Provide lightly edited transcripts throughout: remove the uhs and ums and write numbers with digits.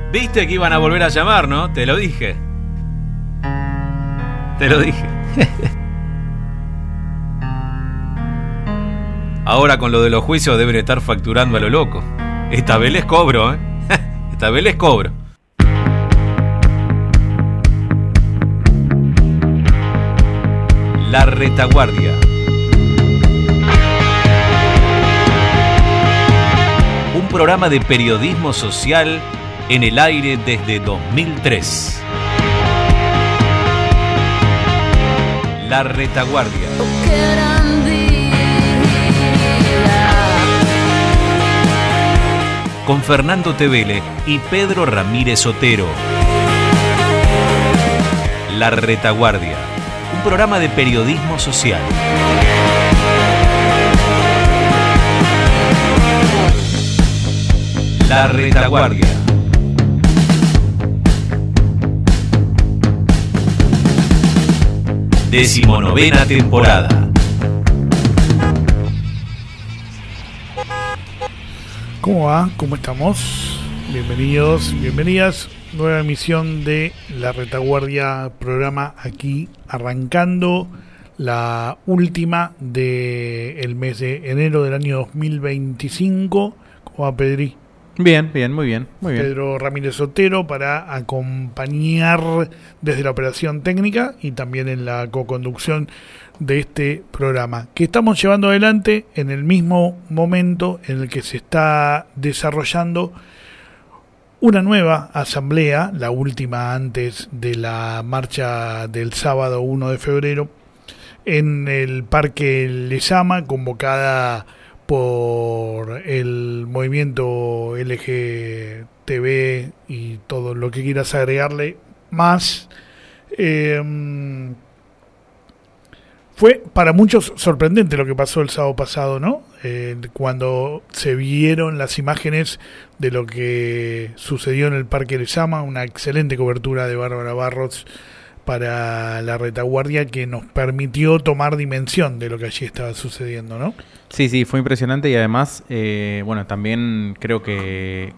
Viste que iban a volver a llamar, ¿no? Te lo dije. Te lo dije. Ahora con lo de los juicios deben estar facturando a lo loco. Esta vez les cobro, ¿eh? Esta vez les cobro. La Retaguardia. Un programa de periodismo social en el aire desde 2003. La Retaguardia. Con Fernando Tevele y Pedro Ramírez Otero. La Retaguardia. Un programa de periodismo social. La Retaguardia. Decimonovena temporada. ¿Cómo va? ¿Cómo estamos? Bienvenidos, bienvenidas. Nueva emisión de La Retaguardia, programa aquí arrancando la última del mes de enero del año 2025. ¿Cómo va, Pedri? Bien, muy bien. Pedro Ramírez Otero para acompañar desde la operación técnica y también en la coconducción de este programa, que estamos llevando adelante en el mismo momento en el que se está desarrollando una nueva asamblea, la última antes de la marcha del sábado 1 de febrero, en el Parque Lezama, convocada por el movimiento LGTB y todo lo que quieras agregarle más. Fue para muchos sorprendente lo que pasó el sábado pasado, ¿no? Cuando se vieron las imágenes de lo que sucedió en el Parque Lezama, una excelente cobertura de Bárbara Barros para La Retaguardia que nos permitió tomar dimensión de lo que allí estaba sucediendo, ¿no? Sí, fue impresionante y además, bueno, también creo que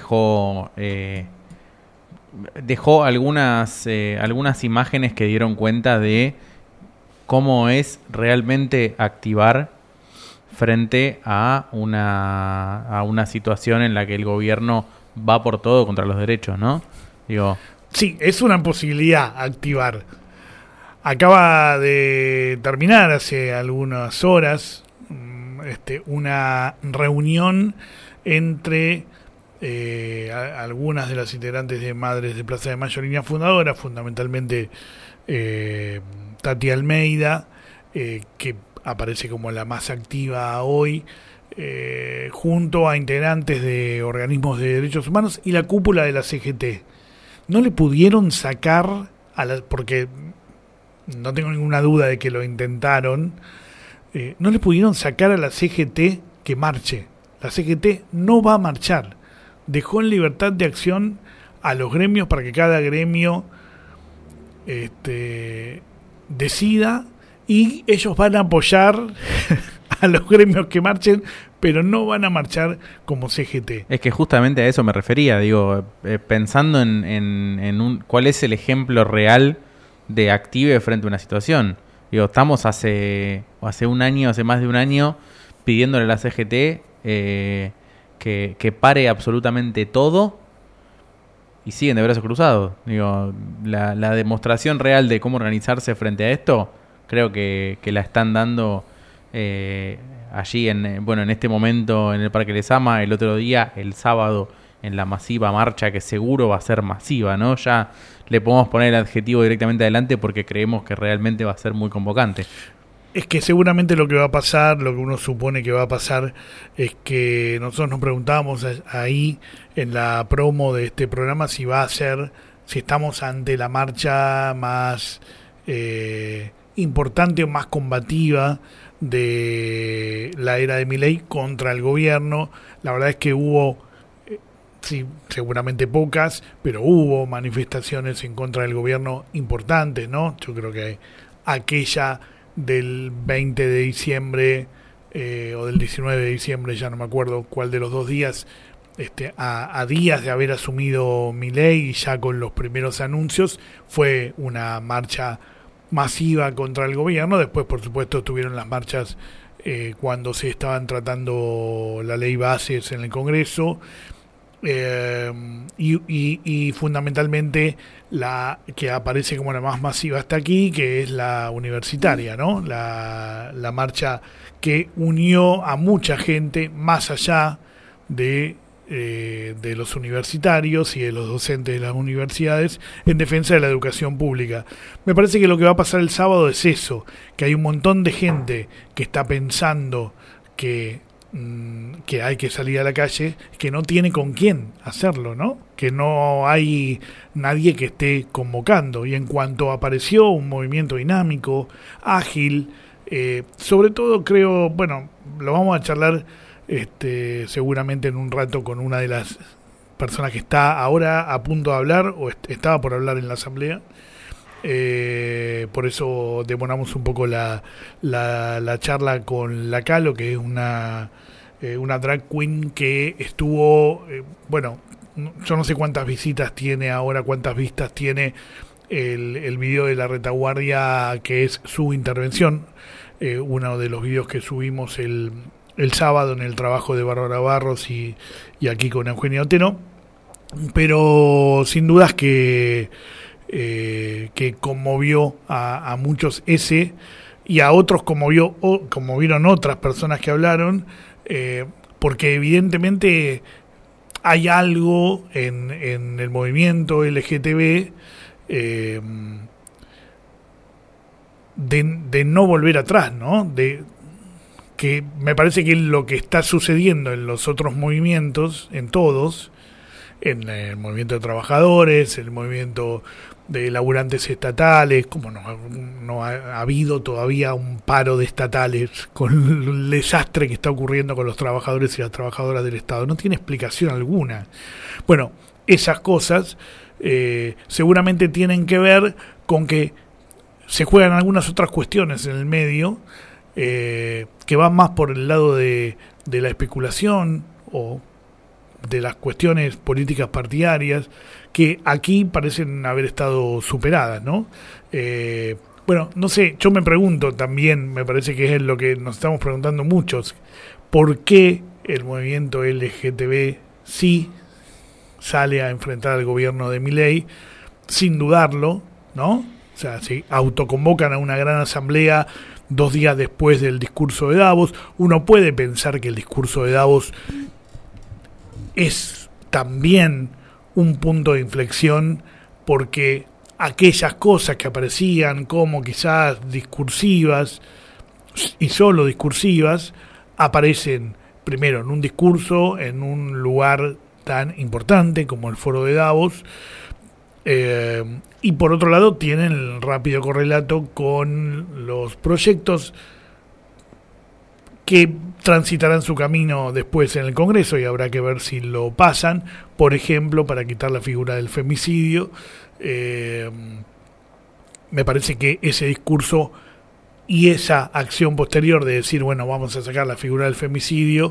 dejó algunas imágenes que dieron cuenta de cómo es realmente activar frente a una situación en la que el gobierno va por todo contra los derechos, ¿no? Digo, sí, es una posibilidad activar. Acaba de terminar hace algunas horas una reunión entre algunas de las integrantes de Madres de Plaza de Mayo, línea fundadora, fundamentalmente Tati Almeida, que aparece como la más activa hoy, junto a integrantes de organismos de derechos humanos y la cúpula de la CGT. No le pudieron sacar, porque no tengo ninguna duda de que lo intentaron, no le pudieron sacar a la CGT que marche. La CGT no va a marchar. Dejó en libertad de acción a los gremios para que cada gremio decida, y ellos van a apoyar a los gremios que marchen, pero no van a marchar como CGT. Es que justamente a eso me refería, digo, pensando en cuál es el ejemplo real de active frente a una situación. Digo, estamos hace un año, hace más de un año, pidiéndole a la CGT que pare absolutamente todo y siguen de brazos cruzados. Digo, la demostración real de cómo organizarse frente a esto, creo que la están dando allí en este momento en el Parque Lezama, el otro día, el sábado, en la masiva marcha, que seguro va a ser masiva, ¿no? Ya le podemos poner el adjetivo directamente adelante porque creemos que realmente va a ser muy convocante. Es que seguramente lo que va a pasar, lo que uno supone que va a pasar, es que nosotros nos preguntábamos ahí en la promo de este programa si estamos ante la marcha más importante o más combativa de la era de Milei contra el gobierno. La verdad es que hubo, sí, seguramente pocas, pero hubo manifestaciones en contra del gobierno importantes, ¿no? Yo creo que aquella del 20 de diciembre o del 19 de diciembre, ya no me acuerdo cuál de los dos días, a días de haber asumido Milei y ya con los primeros anuncios, fue una marcha masiva contra el gobierno. Después, por supuesto, tuvieron las marchas cuando se estaban tratando la ley bases en el Congreso, y fundamentalmente la que aparece como la más masiva hasta aquí, que es la universitaria, ¿no? La marcha que unió a mucha gente más allá de los universitarios y de los docentes de las universidades en defensa de la educación pública. Me parece que lo que va a pasar el sábado es eso, que hay un montón de gente que está pensando que hay que salir a la calle, que no tiene con quién hacerlo, ¿no? Que no hay nadie que esté convocando. Y en cuanto apareció un movimiento dinámico, ágil, sobre todo creo, bueno, lo vamos a charlar seguramente en un rato con una de las personas que está ahora a punto de hablar o estaba por hablar en la asamblea. Por eso demoramos un poco la charla con la Calo, que es una drag queen que estuvo, bueno, yo no sé cuántas visitas tiene ahora, cuántas vistas tiene el video de la retaguardia, que es su intervención, uno de los videos que subimos el sábado en el trabajo de Bárbara Barros y aquí con Eugenio Otero, pero sin dudas que conmovió a muchos ese, y a otros conmovieron otras personas que hablaron, porque evidentemente hay algo en el movimiento LGTB de no volver atrás, ¿no? Que me parece que lo que está sucediendo en los otros movimientos, en todos, en el movimiento de trabajadores, el movimiento de laburantes estatales, como no ha habido todavía un paro de estatales con el desastre que está ocurriendo con los trabajadores y las trabajadoras del Estado, no tiene explicación alguna. Bueno, esas cosas seguramente tienen que ver con que se juegan algunas otras cuestiones en el medio, que van más por el lado de la especulación o de las cuestiones políticas partidarias, que aquí parecen haber estado superadas, ¿no? Bueno, no sé, yo me pregunto también, me parece que es lo que nos estamos preguntando muchos, ¿por qué el movimiento LGTB sí sale a enfrentar al gobierno de Milei sin dudarlo, ¿no? O sea, se autoconvocan a una gran asamblea 2 días después del discurso de Davos. Uno puede pensar que el discurso de Davos es también un punto de inflexión, porque aquellas cosas que aparecían como quizás discursivas y solo discursivas aparecen primero en un discurso en un lugar tan importante como el Foro de Davos, y por otro lado tienen el rápido correlato con los proyectos que transitarán su camino después en el Congreso, y habrá que ver si lo pasan, por ejemplo, para quitar la figura del femicidio. Me parece que ese discurso y esa acción posterior de decir, bueno, vamos a sacar la figura del femicidio,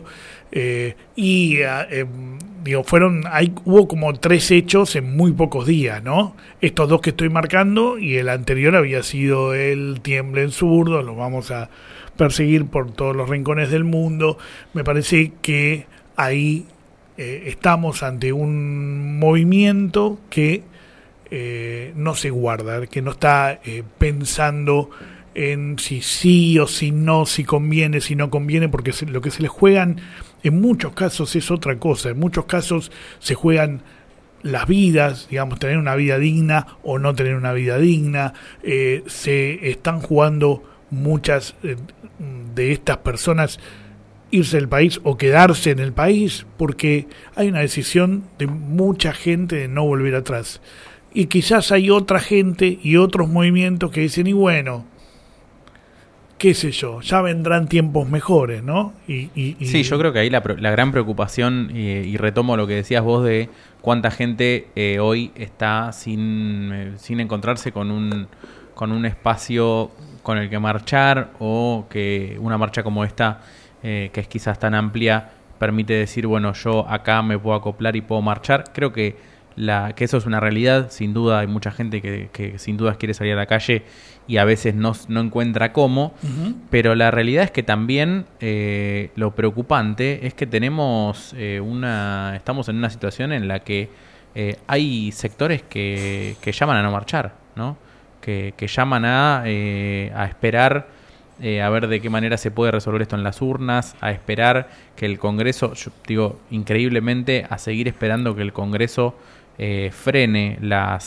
hubo como 3 hechos en muy pocos días, ¿no? Estos 2 que estoy marcando, y el anterior había sido el tiemblen zurdo, los vamos a perseguir por todos los rincones del mundo. Me parece que ahí estamos ante un movimiento que no se guarda, que no está pensando en si sí o si no, si conviene, si no conviene, porque lo que se les juegan en muchos casos es otra cosa. En muchos casos se juegan las vidas, digamos, tener una vida digna o no tener una vida digna. Se están jugando muchas de estas personas irse del país o quedarse en el país, porque hay una decisión de mucha gente de no volver atrás. Y quizás hay otra gente y otros movimientos que dicen, y bueno, qué sé yo, ya vendrán tiempos mejores, ¿no? Sí, yo creo que ahí la gran preocupación, y retomo lo que decías vos de cuánta gente hoy está sin encontrarse con un espacio con el que marchar, o que una marcha como esta, que es quizás tan amplia, permite decir, bueno, yo acá me puedo acoplar y puedo marchar. Creo que eso es una realidad. Sin duda hay mucha gente que sin dudas quiere salir a la calle y a veces no encuentra cómo. Pero la realidad es que también lo preocupante es que estamos en una situación en la que hay sectores que llaman a no marchar, ¿no? Que llaman a esperar a ver de qué manera se puede resolver esto en las urnas, a esperar que el Congreso, yo digo, increíblemente, a seguir esperando que el Congreso frene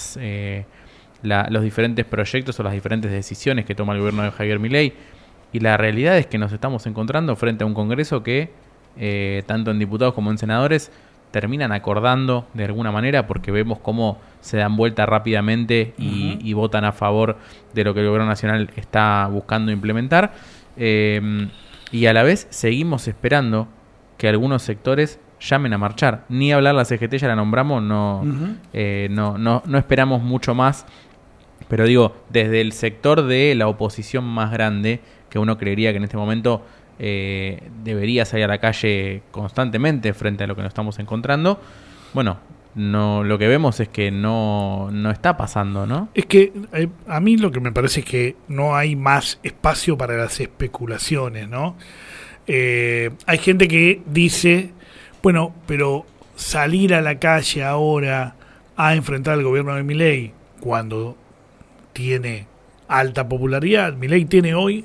los diferentes proyectos o las diferentes decisiones que toma el gobierno de Javier Milei. Y la realidad es que nos estamos encontrando frente a un Congreso que, tanto en diputados como en senadores, terminan acordando de alguna manera, porque vemos cómo se dan vuelta rápidamente y votan a favor de lo que el gobierno nacional está buscando implementar, y a la vez seguimos esperando que algunos sectores llamen a marchar. Ni hablar, la CGT ya la nombramos, no esperamos mucho más, pero digo, desde el sector de la oposición más grande, que uno creería que en este momento debería salir a la calle constantemente frente a lo que nos estamos encontrando, bueno, lo que vemos es que no está pasando, ¿no? Es que a mí lo que me parece es que no hay más espacio para las especulaciones, ¿no? Hay gente que dice, bueno, pero salir a la calle ahora a enfrentar al gobierno de Milei cuando tiene alta popularidad, Milei tiene hoy,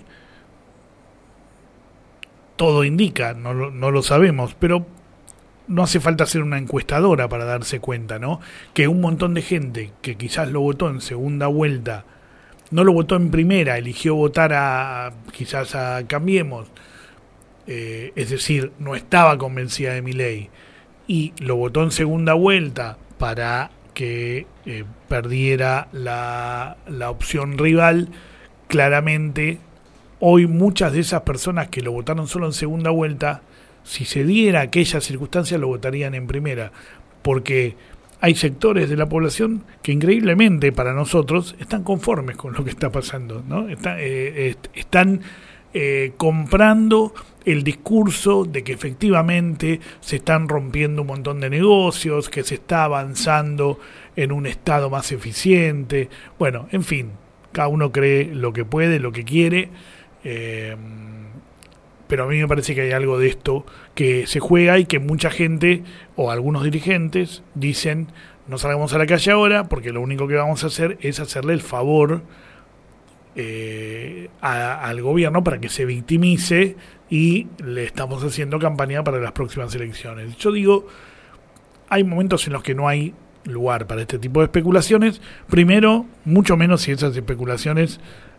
todo indica, no lo sabemos, pero no hace falta ser una encuestadora para darse cuenta, ¿no? Que un montón de gente que quizás lo votó en segunda vuelta, no lo votó en primera, eligió votar quizás a Cambiemos, es decir, no estaba convencida de Milei, y lo votó en segunda vuelta para que perdiera la opción rival. Claramente hoy muchas de esas personas que lo votaron solo en segunda vuelta, si se diera aquella circunstancia, lo votarían en primera, porque hay sectores de la población que increíblemente para nosotros están conformes con lo que está pasando, ¿no? Están comprando el discurso de que efectivamente se están rompiendo un montón de negocios, que se está avanzando en un Estado más eficiente. Bueno, en fin, cada uno cree lo que puede, lo que quiere, pero a mí me parece que hay algo de esto que se juega y que mucha gente o algunos dirigentes dicen: no salgamos a la calle ahora porque lo único que vamos a hacer es hacerle el favor al gobierno para que se victimice y le estamos haciendo campaña para las próximas elecciones. Yo digo, hay momentos en los que no hay lugar para este tipo de especulaciones. Primero, mucho menos si esas especulaciones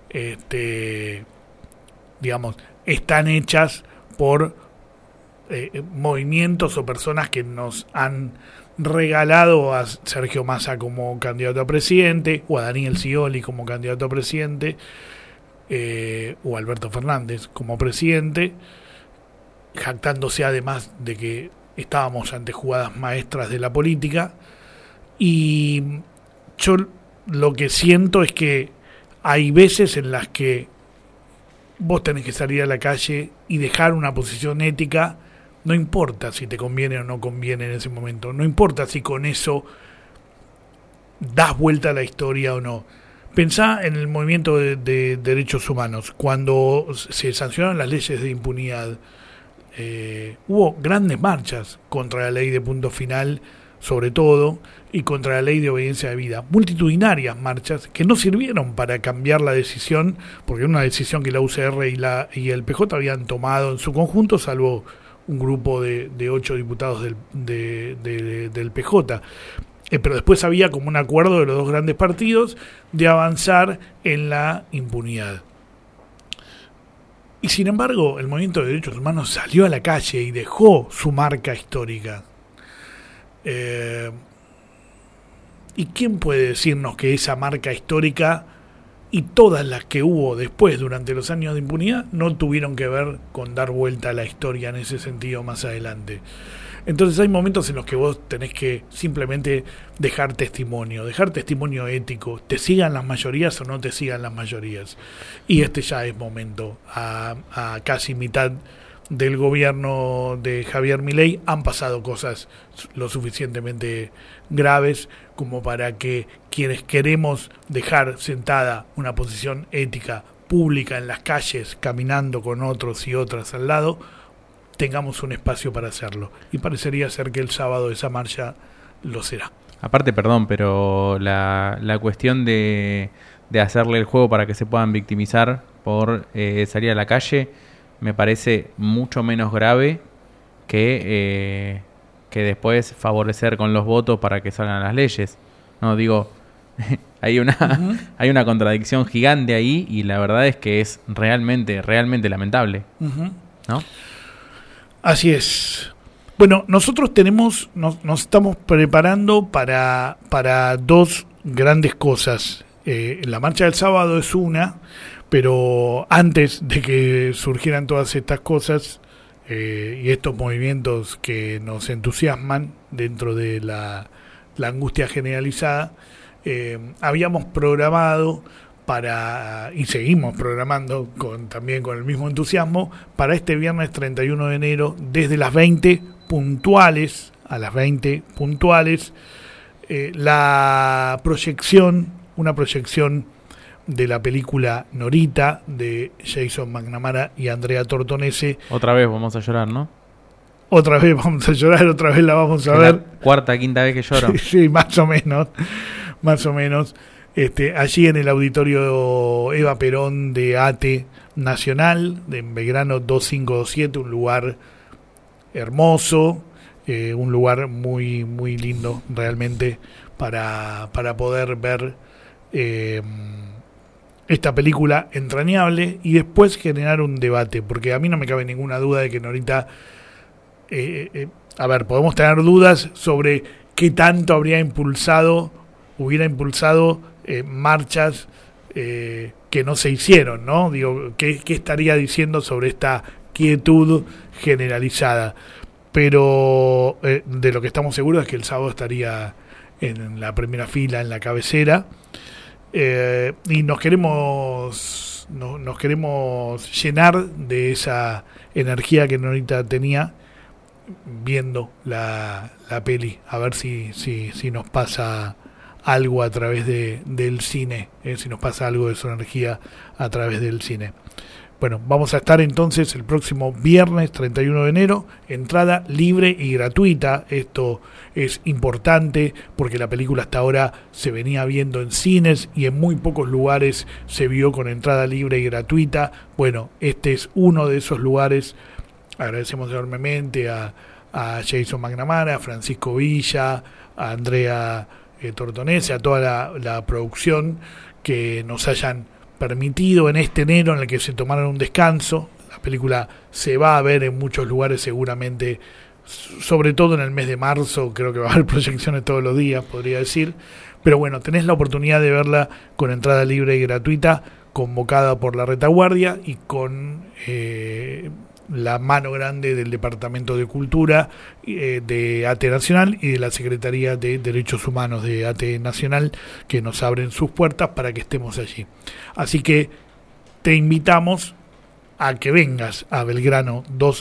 digamos, están hechas por movimientos o personas que nos han regalado a Sergio Massa como candidato a presidente, o a Daniel Scioli como candidato a presidente, o a Alberto Fernández como presidente, jactándose además de que estábamos ante jugadas maestras de la política. Y yo lo que siento es que hay veces en las que vos tenés que salir a la calle y dejar una posición ética, no importa si te conviene o no conviene en ese momento, no importa si con eso das vuelta a la historia o no. Pensá en el movimiento de derechos humanos, cuando se sancionaron las leyes de impunidad, hubo grandes marchas contra la ley de punto final, sobre todo, y contra la ley de obediencia de vida, multitudinarias marchas que no sirvieron para cambiar la decisión, porque era una decisión que la UCR y el PJ habían tomado en su conjunto, salvo un grupo de 8 diputados del PJ. Pero después había como un acuerdo de los dos grandes partidos de avanzar en la impunidad. Y sin embargo, el movimiento de derechos humanos salió a la calle y dejó su marca histórica. ¿Y quién puede decirnos que esa marca histórica y todas las que hubo después durante los años de impunidad no tuvieron que ver con dar vuelta a la historia en ese sentido más adelante? Entonces hay momentos en los que vos tenés que simplemente dejar testimonio ético, te sigan las mayorías o no te sigan las mayorías. Y ya es momento, a casi mitad del gobierno de Javier Milei han pasado cosas lo suficientemente graves como para que quienes queremos dejar sentada una posición ética pública en las calles, caminando con otros y otras al lado, tengamos un espacio para hacerlo. Y parecería ser que el sábado esa marcha lo será. Aparte, perdón, pero la cuestión de hacerle el juego para que se puedan victimizar por salir a la calle me parece mucho menos grave que después favorecer con los votos para que salgan las leyes. No, digo, hay una contradicción gigante ahí y la verdad es que es realmente lamentable. ¿No? Así es. Bueno, nosotros nos estamos preparando para dos grandes cosas. La marcha del sábado es una, pero antes de que surgieran todas estas cosas y estos movimientos que nos entusiasman dentro de la angustia generalizada, habíamos programado y seguimos programando también con el mismo entusiasmo para este viernes 31 de enero desde las 20 puntuales una proyección de la película Norita de Jason McNamara y Andrea Tortonese. Otra vez vamos a llorar, ¿no? Otra vez vamos a llorar, otra vez la vamos a ver. La cuarta, quinta vez que lloro. Sí, más o menos. Allí en el auditorio Eva Perón de ATE Nacional, en Belgrano 2527, un lugar hermoso, un lugar muy, muy lindo realmente para poder ver esta película entrañable y después generar un debate, porque a mí no me cabe ninguna duda de que Norita, podemos tener dudas sobre qué tanto hubiera impulsado marchas que no se hicieron, ¿no? Digo, ¿qué estaría diciendo sobre esta quietud generalizada? Pero de lo que estamos seguros es que el sábado estaría en la primera fila, en la cabecera, y nos queremos llenar de esa energía que Norita tenía viendo la peli, a ver si nos pasa algo a través del cine, si nos pasa algo de su energía a través del cine. Bueno, vamos a estar entonces el próximo viernes 31 de enero, entrada libre y gratuita. Esto es importante porque la película hasta ahora se venía viendo en cines y en muy pocos lugares se vio con entrada libre y gratuita. Bueno, este es uno de esos lugares. Agradecemos enormemente a Jason McNamara, a Francisco Villa, a Andrea Tortonese, a toda la producción que nos hayan permitido en este enero en el que se tomaron un descanso. La película se va a ver en muchos lugares seguramente, sobre todo en el mes de marzo. Creo que va a haber proyecciones todos los días, podría decir, pero bueno, tenés la oportunidad de verla con entrada libre y gratuita, convocada por la Retaguardia y con la mano grande del Departamento de Cultura de ATE Nacional y de la Secretaría de Derechos Humanos de ATE Nacional, que nos abren sus puertas para que estemos allí. Así que te invitamos a que vengas a Belgrano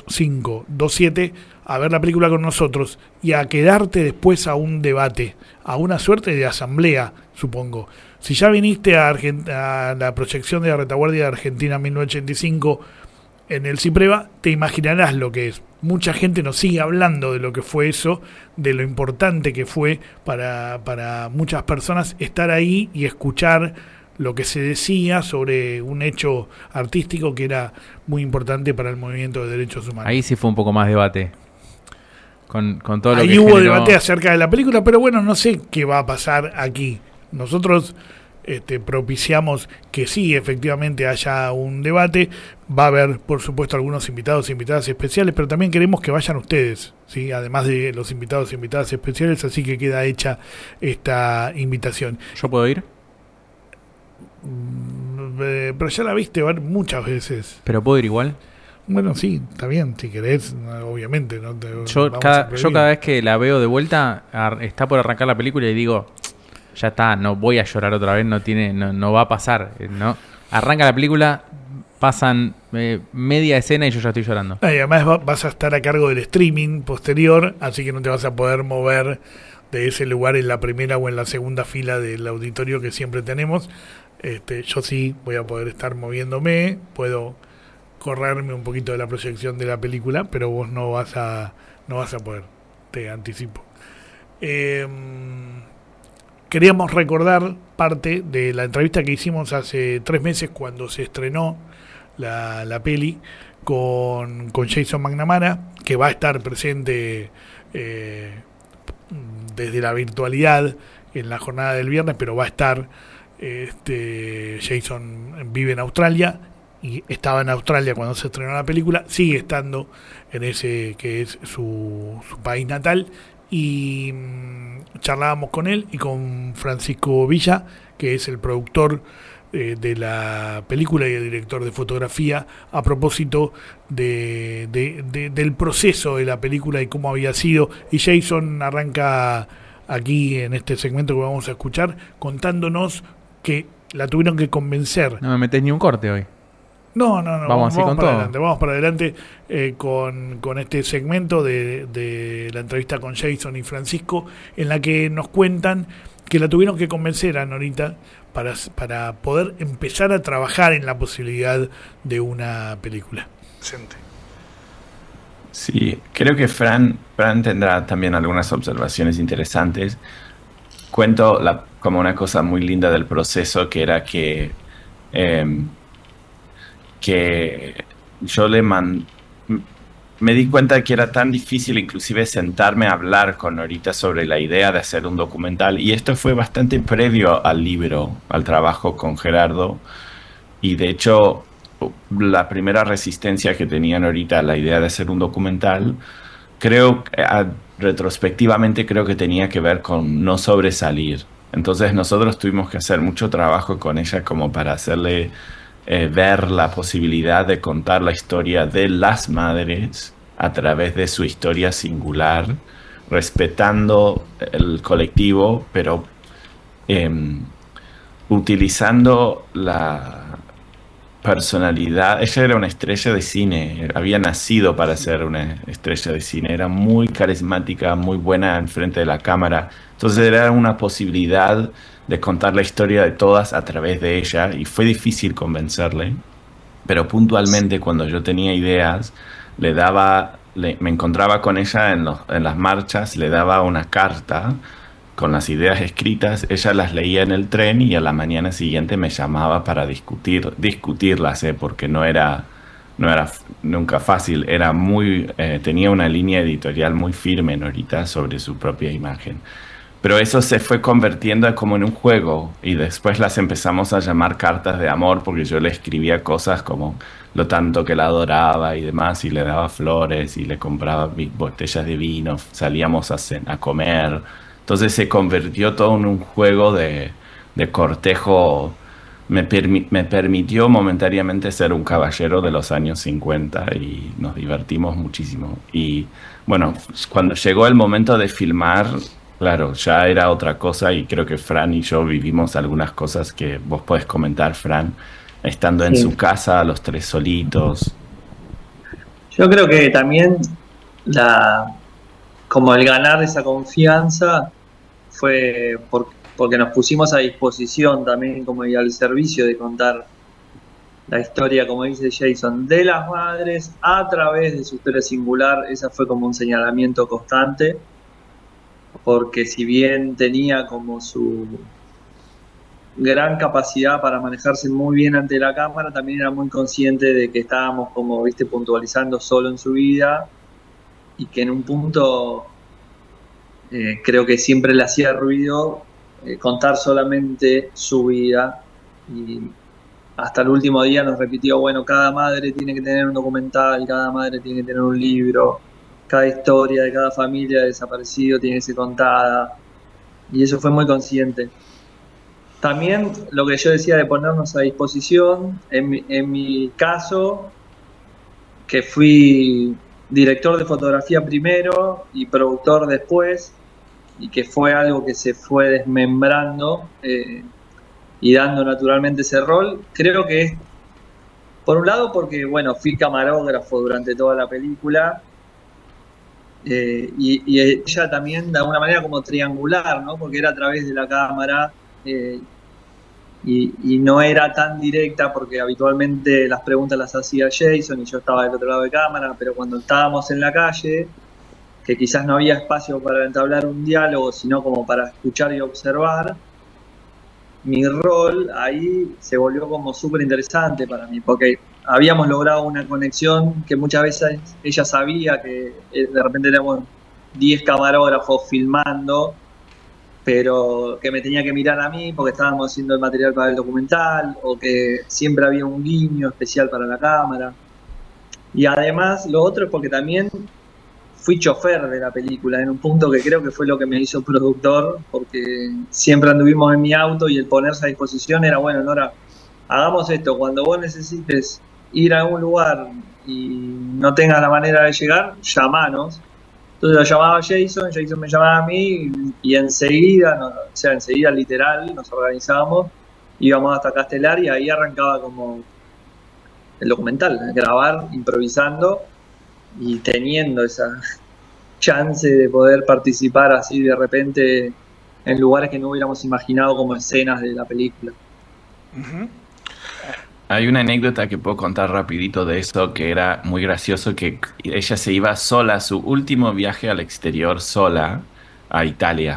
2527 a ver la película con nosotros y a quedarte después a un debate, a una suerte de asamblea, supongo. Si ya viniste a la proyección de la Retaguardia de Argentina 1985 en el Cipreva, te imaginarás lo que es. Mucha gente nos sigue hablando de lo que fue eso, de lo importante que fue para muchas personas estar ahí y escuchar lo que se decía sobre un hecho artístico que era muy importante para el movimiento de derechos humanos. Ahí sí fue un poco más debate. Con todo lo ahí que hubo generó... debate acerca de la película, pero bueno, no sé qué va a pasar aquí. Nosotros propiciamos que sí, efectivamente haya un debate. Va a haber, por supuesto, algunos invitados e invitadas especiales, pero también queremos que vayan ustedes, ¿sí? Además de los invitados e invitadas especiales, así que queda hecha esta invitación. ¿Yo puedo ir? Pero ya la viste ver muchas veces. ¿Pero puedo ir igual? Bueno, sí, está bien, si querés, obviamente. No yo cada vez que la veo de vuelta, está por arrancar la película y digo, ya está, no voy a llorar otra vez, no va a pasar, ¿no? Arranca la película, pasan media escena y yo ya estoy llorando. Y además vas a estar a cargo del streaming posterior, así que no te vas a poder mover de ese lugar en la primera o en la segunda fila del auditorio que siempre tenemos. Yo sí voy a poder estar moviéndome, puedo correrme un poquito de la proyección de la película, pero vos no vas a poder, te anticipo. Queríamos recordar parte de la entrevista que hicimos hace 3 meses cuando se estrenó la peli con Jason McNamara, que va a estar presente desde la virtualidad en la jornada del viernes, pero va a estar. Jason vive en Australia y estaba en Australia cuando se estrenó la película, sigue estando en ese que es su país natal, y charlábamos con él y con Francisco Villa, que es el productor de la película y el director de fotografía, a propósito del proceso de la película y cómo había sido. Y Jason arranca aquí en este segmento que vamos a escuchar contándonos que la tuvieron que convencer. No me metés ni un corte hoy. No. Vamos con todo. Vamos para adelante con este segmento de la entrevista con Jason y Francisco, en la que nos cuentan que la tuvieron que convencer a Norita para poder empezar a trabajar en la posibilidad de una película. Sí, creo que Fran tendrá también algunas observaciones interesantes. Cuento como una cosa muy linda del proceso, que era que yo me di cuenta que era tan difícil inclusive sentarme a hablar con Norita sobre la idea de hacer un documental, y esto fue bastante previo al libro, al trabajo con Gerardo, y de hecho la primera resistencia que tenía Norita a la idea de hacer un documental, retrospectivamente creo que tenía que ver con no sobresalir. Entonces nosotros tuvimos que hacer mucho trabajo con ella como para hacerle ver la posibilidad de contar la historia de las madres a través de su historia singular, respetando el colectivo, pero utilizando la personalidad. Ella era una estrella de cine, había nacido para ser una estrella de cine, era muy carismática, muy buena en frente de la cámara, entonces era una posibilidad de contar la historia de todas a través de ella, y fue difícil convencerle, pero puntualmente cuando yo tenía ideas, me encontraba con ella en las marchas, le daba una carta con las ideas escritas, ella las leía en el tren y a la mañana siguiente me llamaba para discutirlas, porque no era nunca fácil, tenía una línea editorial muy firme, Norita, sobre su propia imagen. Pero eso se fue convirtiendo como en un juego, y después las empezamos a llamar cartas de amor, porque yo le escribía cosas como lo tanto que la adoraba y demás, y le daba flores y le compraba botellas de vino, salíamos a comer. Entonces se convirtió todo en un juego de cortejo. Me permitió momentáneamente ser un caballero de los años 50 y nos divertimos muchísimo. Y bueno, cuando llegó el momento de filmar, claro, ya era otra cosa, y creo que Fran y yo vivimos algunas cosas que vos podés comentar, Fran, estando en su casa, los tres solitos. Yo creo que también como el ganar esa confianza fue porque nos pusimos a disposición también como y al servicio de contar la historia, como dice Jason, de las madres a través de su historia singular. Esa fue como un señalamiento constante, porque si bien tenía como su gran capacidad para manejarse muy bien ante la cámara, también era muy consciente de que estábamos como, puntualizando solo en su vida, y que en un punto creo que siempre le hacía ruido contar solamente su vida, y hasta el último día nos repitió, bueno, cada madre tiene que tener un documental, cada madre tiene que tener un libro, cada historia de cada familia de desaparecido tiene que ser contada, y eso fue muy consciente. También lo que yo decía de ponernos a disposición, en mi caso, que fui director de fotografía primero y productor después, y que fue algo que se fue desmembrando y dando naturalmente ese rol, creo que Por un lado porque, bueno, fui camarógrafo durante toda la película, y ella también de alguna manera como triangular, ¿no? Porque era a través de la cámara, y no era tan directa porque habitualmente las preguntas las hacía Jason y yo estaba del otro lado de cámara, pero cuando estábamos en la calle, que quizás no había espacio para entablar un diálogo, sino como para escuchar y observar, mi rol ahí se volvió como súper interesante para mí, porque habíamos logrado una conexión que muchas veces ella sabía que de repente éramos 10 camarógrafos filmando, pero que me tenía que mirar a mí porque estábamos haciendo el material para el documental, o que siempre había un guiño especial para la cámara. Y además lo otro es porque también fui chofer de la película en un punto que creo que fue lo que me hizo productor, porque siempre anduvimos en mi auto y el ponerse a disposición era, bueno, Nora, hagamos esto, cuando vos necesites ir a algún lugar y no tengas la manera de llegar, llamanos. Entonces lo llamaba Jason me llamaba a mí y enseguida, o sea, enseguida literal, nos organizábamos, íbamos hasta Castelar y ahí arrancaba como el documental, grabar, improvisando y teniendo esa chance de poder participar así de repente en lugares que no hubiéramos imaginado como escenas de la película. Ujú. Hay una anécdota que puedo contar rapidito de eso, que era muy gracioso, que ella se iba sola, su último viaje al exterior sola, a Italia.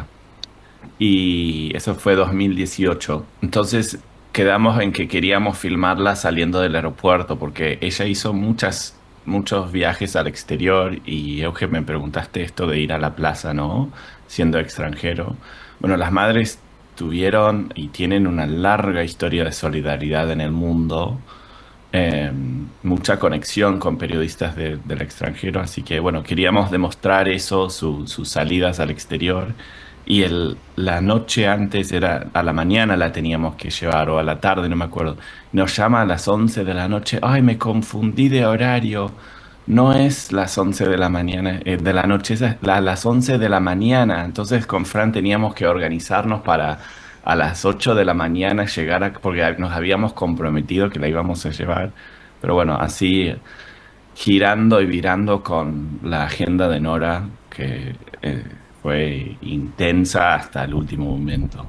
Y eso fue 2018. Entonces quedamos en que queríamos filmarla saliendo del aeropuerto, porque ella hizo muchos viajes al exterior y Euge, me preguntaste esto de ir a la plaza, ¿no? Siendo extranjero. Bueno, las madres tuvieron y tienen una larga historia de solidaridad en el mundo, eh, mucha conexión con periodistas del extranjero, así que bueno, queríamos demostrar eso, sus salidas al exterior. Y la noche antes, era a la mañana la teníamos que llevar, o a la tarde, no me acuerdo. Nos llama a las 11 de la noche. Ay, me confundí de horario. No es las 11 de la mañana, de la noche, es las 11 de la mañana. Entonces con Fran teníamos que organizarnos para a las 8 de la mañana llegar porque nos habíamos comprometido que la íbamos a llevar. Pero bueno, así girando y virando con la agenda de Nora, que fue intensa hasta el último momento.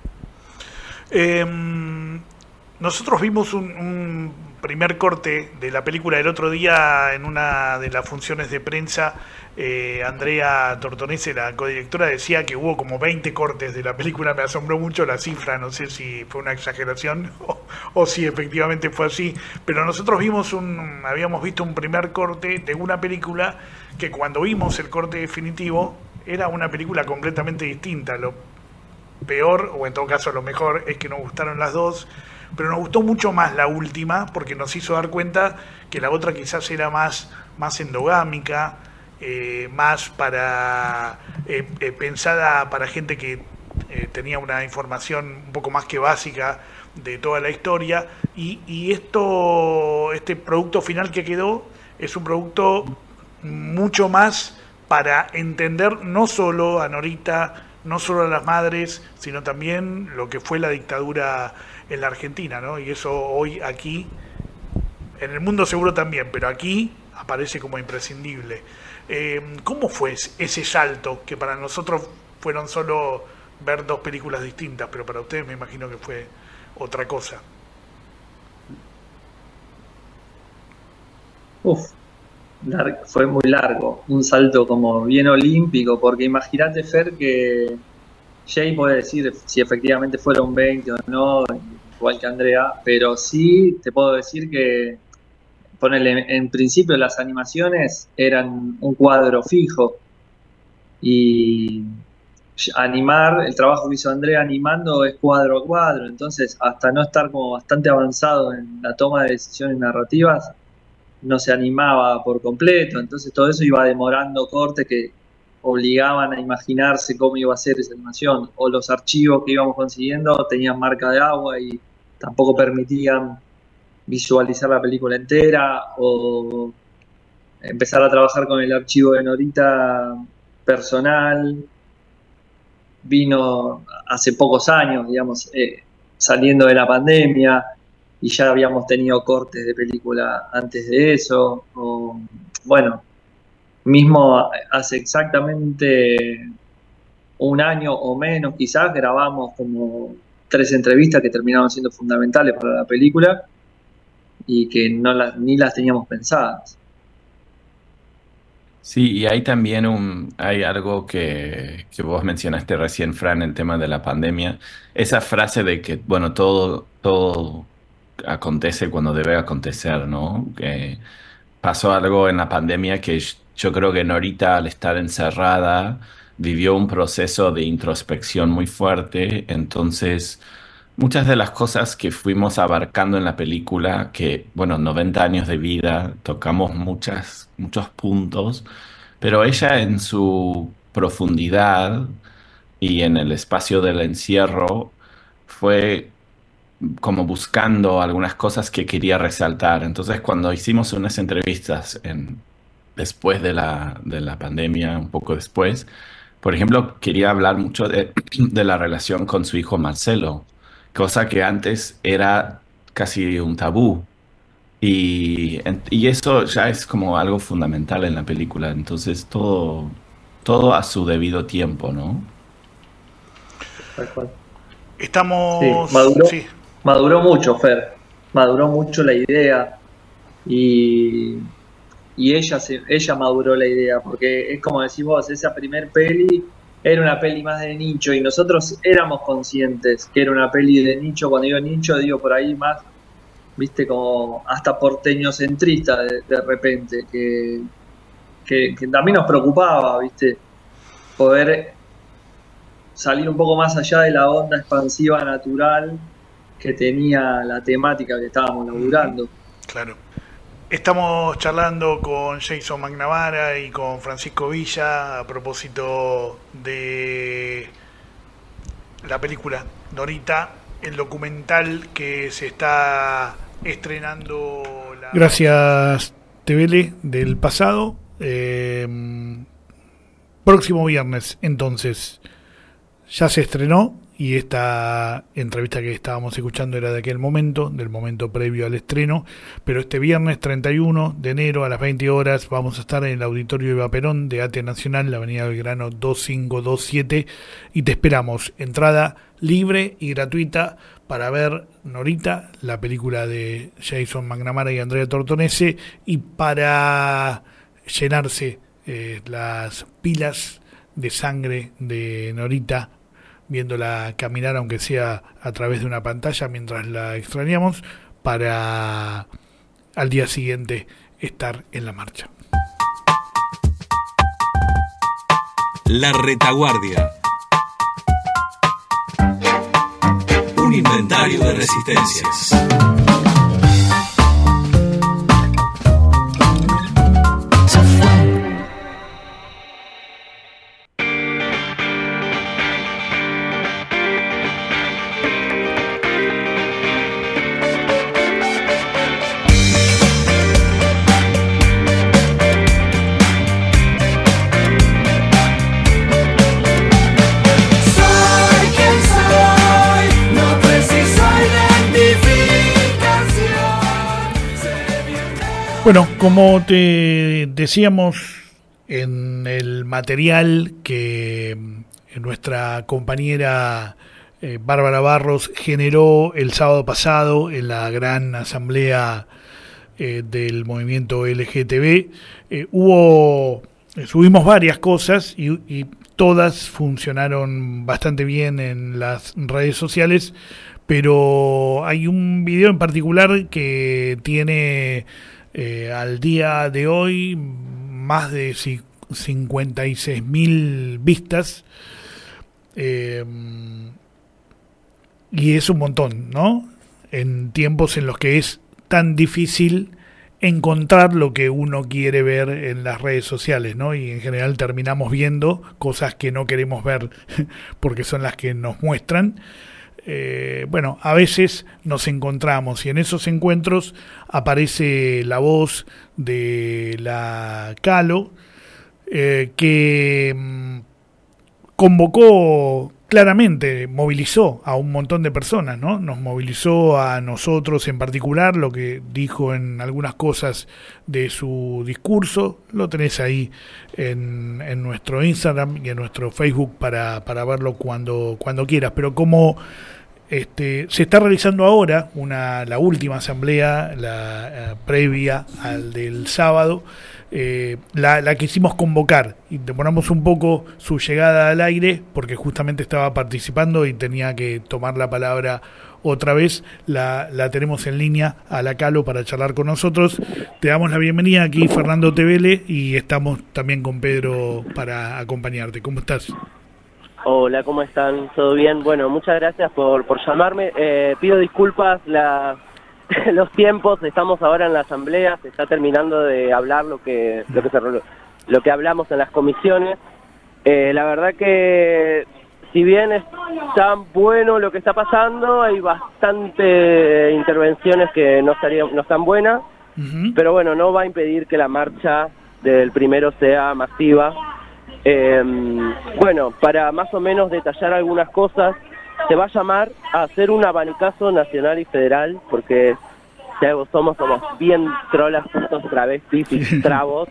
Nosotros vimos un primer corte de la película el otro día en una de las funciones de prensa. Andrea Tortonese, la codirectora, decía que hubo como 20 cortes de la película. Me asombró mucho la cifra, no sé si fue una exageración o si efectivamente fue así, pero nosotros habíamos visto un primer corte de una película que cuando vimos el corte definitivo era una película completamente distinta. Lo peor, o en todo caso lo mejor, es que nos gustaron las dos, pero nos gustó mucho más la última porque nos hizo dar cuenta que la otra quizás era más endogámica, más para pensada para gente que tenía una información un poco más que básica de toda la historia, y este producto final que quedó es un producto mucho más para entender no solo a Norita, no solo a las madres, sino también lo que fue la dictadura en la Argentina, ¿no? Y eso hoy aquí, en el mundo seguro también, pero aquí aparece como imprescindible. ¿Cómo fue ese salto que para nosotros fueron solo ver dos películas distintas, pero para ustedes me imagino que fue otra cosa? Fue muy largo, un salto como bien olímpico, porque imagínate, Fer, que Jay puede decir si efectivamente fueron 20 o no, igual que Andrea, pero sí te puedo decir que ponele, en principio las animaciones eran un cuadro fijo, y animar, el trabajo que hizo Andrea animando es cuadro a cuadro, entonces hasta no estar como bastante avanzado en la toma de decisiones narrativas, no se animaba por completo, entonces todo eso iba demorando cortes que obligaban a imaginarse cómo iba a ser esa animación, o los archivos que íbamos consiguiendo tenían marca de agua y tampoco permitían visualizar la película entera, o empezar a trabajar con el archivo de Norita personal. Vino hace pocos años, digamos, saliendo de la pandemia, y ya habíamos tenido cortes de película antes de eso, o bueno, mismo hace exactamente un año o menos quizás grabamos como 3 entrevistas que terminaron siendo fundamentales para la película y que ni las teníamos pensadas. Sí, y hay también hay algo que vos mencionaste recién, Fran, el tema de la pandemia. Esa frase de que, bueno, todo acontece cuando debe acontecer, ¿no? Que pasó algo en la pandemia que yo creo que Norita, al estar encerrada, vivió un proceso de introspección muy fuerte. Entonces, muchas de las cosas que fuimos abarcando en la película, que, bueno, 90 años de vida, tocamos muchos puntos, pero ella en su profundidad y en el espacio del encierro fue como buscando algunas cosas que quería resaltar. Entonces, cuando hicimos unas entrevistas después de la pandemia, un poco después, por ejemplo, quería hablar mucho de la relación con su hijo Marcelo, cosa que antes era casi un tabú. Y eso ya es como algo fundamental en la película. Entonces, todo a su debido tiempo, ¿no? Tal cual. Sí, Estamos... Sí. maduró mucho, Fer. Maduró mucho la idea y ella maduró la idea, porque es como decís vos, esa primer peli era una peli más de nicho y nosotros éramos conscientes que era una peli de nicho. Cuando digo nicho, digo por ahí más, viste, como hasta porteño centrista de repente, que también nos preocupaba, viste, poder salir un poco más allá de la onda expansiva natural que tenía la temática que estábamos laburando. Claro. Estamos charlando con Jason McNamara y con Francisco Villa a propósito de la película Norita, el documental que se está estrenando. Gracias, Tevele, del pasado. Próximo viernes, entonces, ya se estrenó. Y esta entrevista que estábamos escuchando era de aquel momento, del momento previo al estreno. Pero este viernes 31 de enero a las 20 horas vamos a estar en el Auditorio Eva Perón de ATE Nacional, la Avenida Belgrano 2527. Y te esperamos. Entrada libre y gratuita para ver Norita, la película de Jason McNamara y Andrea Tortonese. Y para llenarse las pilas de sangre de Norita, viéndola caminar, aunque sea a través de una pantalla mientras la extrañamos, para al día siguiente estar en la marcha. La Retaguardia. Un inventario de resistencias. Bueno, como te decíamos en el material que nuestra compañera Bárbara Barros generó el sábado pasado en la gran asamblea del movimiento LGTB, subimos varias cosas y todas funcionaron bastante bien en las redes sociales, pero hay un video en particular que tiene al día de hoy más de 56.000 vistas, y es un montón, ¿no? En tiempos en los que es tan difícil encontrar lo que uno quiere ver en las redes sociales, ¿no? Y en general terminamos viendo cosas que no queremos ver porque son las que nos muestran. Bueno, a veces nos encontramos y en esos encuentros aparece la voz de la Calo, que convocó claramente movilizó a un montón de personas, ¿no? Nos movilizó a nosotros en particular, lo que dijo en algunas cosas de su discurso, lo tenés ahí en nuestro Instagram y en nuestro Facebook para verlo cuando quieras, pero como se está realizando ahora la última asamblea, la previa al del sábado, la quisimos convocar y te ponemos un poco su llegada al aire porque justamente estaba participando y tenía que tomar la palabra otra vez. La tenemos en línea a la Calo para charlar con nosotros. Te damos la bienvenida aquí, Fernando Tevele, y estamos también con Pedro para acompañarte. ¿Cómo estás? Hola, ¿cómo están? ¿Todo bien? Bueno, muchas gracias por llamarme. Pido disculpas los tiempos. Estamos ahora en la asamblea, se está terminando de hablar lo que hablamos en las comisiones. La verdad que si bien es tan bueno lo que está pasando, hay bastante intervenciones que no están buenas, pero bueno, no va a impedir que la marcha del 1 sea masiva. Bueno, para más o menos detallar algunas cosas, se va a llamar a hacer un abanicazo nacional y federal, porque si algo somos bien trolas, putos, travestis y trabos.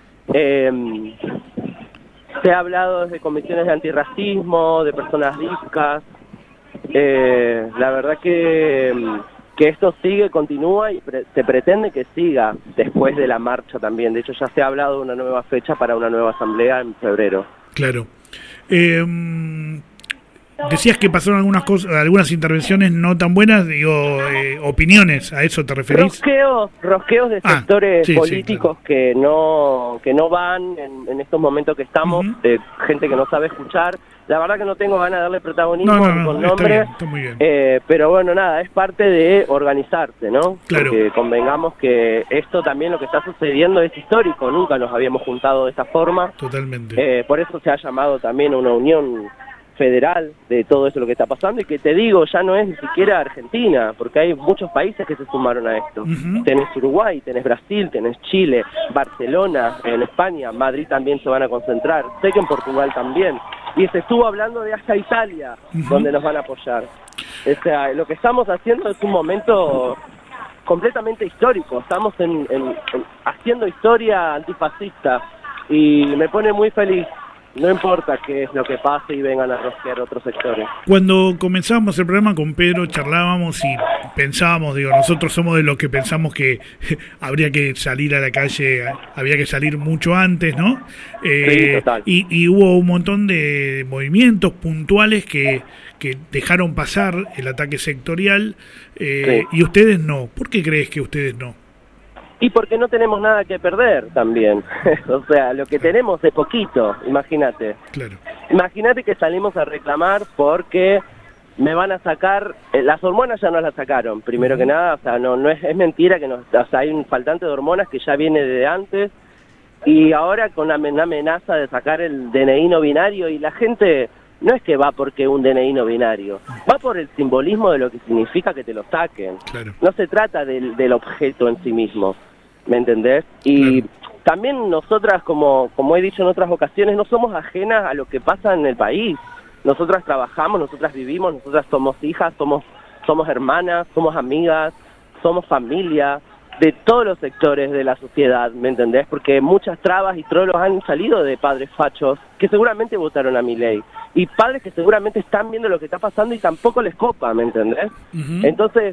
Se ha hablado desde comisiones de antirracismo, de personas discas. La verdad que esto sigue, continúa y se pretende que siga después de la marcha también. De hecho, ya se ha hablado de una nueva fecha para una nueva asamblea en febrero. Claro. Decías que pasaron algunas intervenciones no tan buenas, opiniones, ¿a eso te referís? Rosqueos de sectores políticos, sí, claro, que no van en estos momentos que estamos, de gente que no sabe escuchar. La verdad que no tengo ganas de darle protagonismo con nombre, está muy bien. Pero bueno, nada, es parte de organizarse, ¿no? Claro. Porque convengamos que esto también, lo que está sucediendo, es histórico, nunca nos habíamos juntado de esta forma. Totalmente. Por eso se ha llamado también a una unión federal de todo eso lo que está pasando, y que te digo, ya no es ni siquiera Argentina, porque hay muchos países que se sumaron a esto. Tenés Uruguay, tenés Brasil, tenés Chile, Barcelona, en España, Madrid también se van a concentrar, sé que en Portugal también, y se estuvo hablando de hasta Italia, donde nos van a apoyar. O sea, lo que estamos haciendo es un momento completamente histórico, estamos haciendo historia antifascista, y me pone muy feliz. No importa qué es lo que pase y vengan a rosquear otros sectores. Cuando comenzamos el programa con Pedro charlábamos y pensábamos, nosotros somos de los que pensamos que habría que salir a la calle, había que salir mucho antes, ¿no? Sí, total. Y hubo un montón de movimientos puntuales que dejaron pasar el ataque sectorial, sí. Y ustedes no. ¿Por qué crees que ustedes no? Y porque no tenemos nada que perder también. O sea, lo que tenemos es poquito, imagínate. Claro. Imagínate que salimos a reclamar porque me van a sacar, las hormonas ya nos las sacaron, primero que nada, o sea, no es mentira que hay un faltante de hormonas que ya viene de antes, y ahora con una amenaza de sacar el DNI no binario, y la gente no es que va porque un DNI no binario, va por el simbolismo de lo que significa que te lo saquen. Claro. No se trata del objeto en sí mismo, ¿me entendés? Y también nosotras, como he dicho en otras ocasiones, no somos ajenas a lo que pasa en el país. Nosotras trabajamos, nosotras vivimos, nosotras somos hijas, somos hermanas, somos amigas, somos familia de todos los sectores de la sociedad, ¿me entendés? Porque muchas trabas y trolos han salido de padres fachos que seguramente votaron a Milei, y padres que seguramente están viendo lo que está pasando y tampoco les copa, ¿me entendés? Entonces,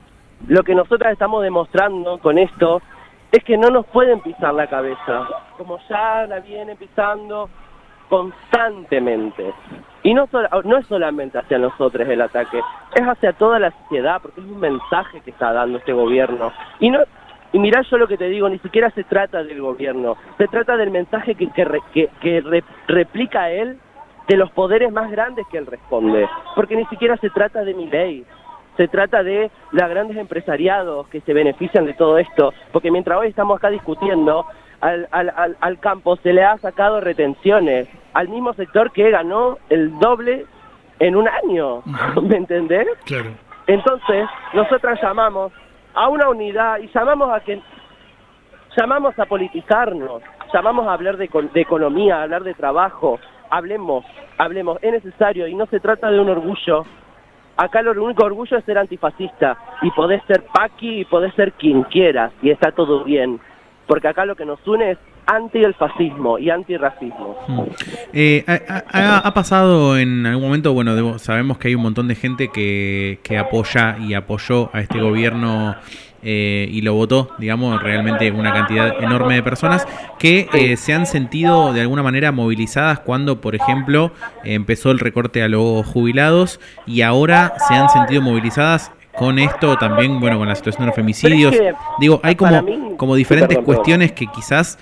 lo que nosotras estamos demostrando con esto es que no nos pueden pisar la cabeza, como ya la vienen pisando constantemente. Y no es solamente hacia nosotros el ataque, es hacia toda la sociedad, porque es un mensaje que está dando este gobierno. Y mirá, yo lo que te digo, ni siquiera se trata del gobierno, se trata del mensaje que replica él, de los poderes más grandes que él responde, porque ni siquiera se trata de Milei. Se trata de los grandes empresariados que se benefician de todo esto, porque mientras hoy estamos acá discutiendo, al campo se le ha sacado retenciones, al mismo sector que ganó el doble en un año, ¿me entendés? Claro. Entonces, nosotras llamamos a una unidad y llamamos a politizarnos, llamamos a hablar de economía, a hablar de trabajo, hablemos, es necesario, y no se trata de un orgullo. Acá el único orgullo es ser antifascista, y podés ser paqui, y podés ser quien quieras, y está todo bien, porque acá lo que nos une es anti el fascismo y antirracismo. Ha pasado en algún momento, bueno, sabemos que hay un montón de gente que apoya y apoyó a este gobierno y lo votó, digamos, realmente una cantidad enorme de personas que se han sentido de alguna manera movilizadas cuando, por ejemplo, empezó el recorte a los jubilados, y ahora se han sentido movilizadas con esto también, bueno, con la situación de los femicidios. Digo, hay como diferentes cuestiones que quizás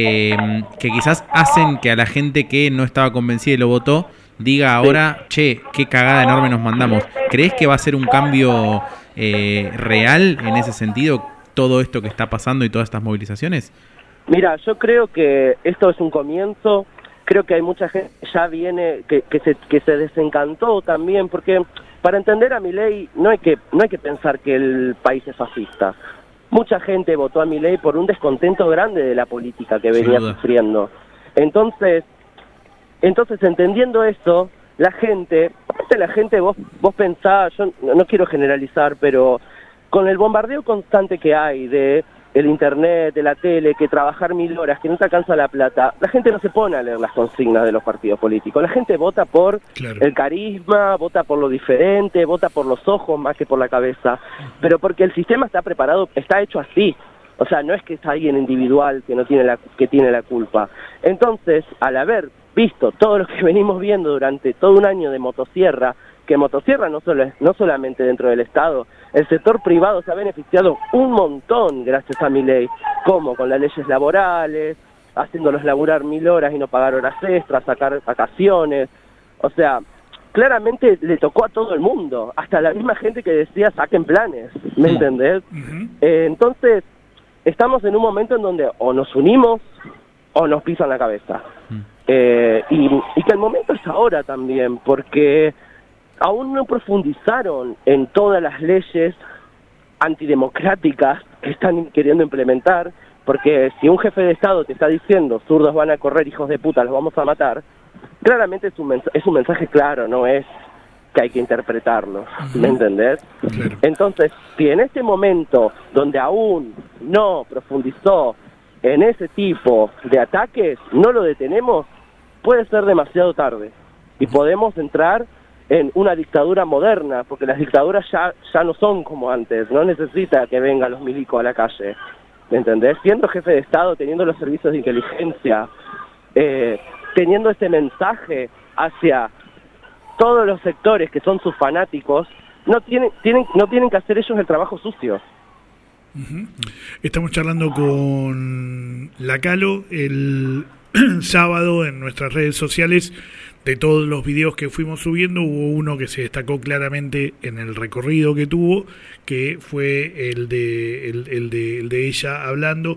hacen que a la gente que no estaba convencida y lo votó diga ahora, che, qué cagada enorme nos mandamos. ¿Crees que va a ser un cambio real en ese sentido, todo esto que está pasando y todas estas movilizaciones? Mira, yo creo que esto es un comienzo. Creo que hay mucha gente que ya viene, que se desencantó también, porque para entender a Milei no hay que pensar que el país es fascista. Mucha gente votó a Milei por un descontento grande de la política que venía sufriendo. Entonces, entendiendo esto, la gente, vos pensás, yo no quiero generalizar, pero con el bombardeo constante que hay de el internet, de la tele, que trabajar 1000 horas, que no te alcanza la plata, la gente no se pone a leer las consignas de los partidos políticos. La gente vota por el carisma, vota por lo diferente, vota por los ojos más que por la cabeza, pero porque el sistema está preparado, está hecho así. O sea, no es que es alguien individual que tiene la culpa. Entonces, al haber visto todo lo que venimos viendo durante todo un año de motosierra, que motosierra no solamente dentro del Estado, el sector privado se ha beneficiado un montón gracias a Milei, como con las leyes laborales, haciéndolos laburar 1000 horas y no pagar horas extras, sacar vacaciones. O sea, claramente le tocó a todo el mundo, hasta la misma gente que decía saquen planes, ¿me entendés? Entonces, estamos en un momento en donde o nos unimos o nos pisan la cabeza. Y que el momento es ahora también, porque aún no profundizaron en todas las leyes antidemocráticas que están queriendo implementar, porque si un jefe de Estado te está diciendo zurdos van a correr, hijos de puta, los vamos a matar, claramente es un mensaje claro, no es que hay que interpretarlo, ¿me entendés? Entonces, si en este momento donde aún no profundizó en ese tipo de ataques, no lo detenemos, puede ser demasiado tarde y podemos entrar en una dictadura moderna, porque las dictaduras ya no son como antes, no necesita que vengan los milicos a la calle, ¿me entendés? Siendo jefe de Estado, teniendo los servicios de inteligencia, teniendo ese mensaje hacia todos los sectores que son sus fanáticos, no tienen que hacer ellos el trabajo sucio. Estamos charlando con La Calo el sábado en nuestras redes sociales. De todos los videos que fuimos subiendo, hubo uno que se destacó claramente en el recorrido que tuvo, que fue el de ella hablando.